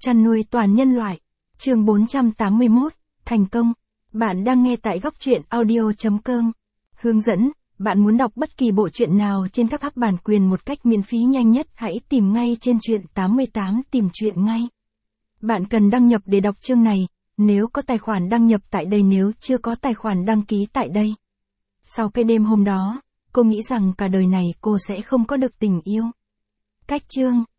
Chăn nuôi toàn nhân loại. Chương 481, thành công. Bạn đang nghe tại góc truyện audio.com. Hướng dẫn, bạn muốn đọc bất kỳ bộ truyện nào trên các app bản quyền một cách miễn phí nhanh nhất, hãy tìm ngay trên truyện 88 tìm truyện ngay. Bạn cần đăng nhập để đọc chương này, nếu có tài khoản đăng nhập tại đây, nếu chưa có tài khoản đăng ký tại đây. Sau cái đêm hôm đó, cô nghĩ rằng cả đời này cô sẽ không có được tình yêu. Cách chương.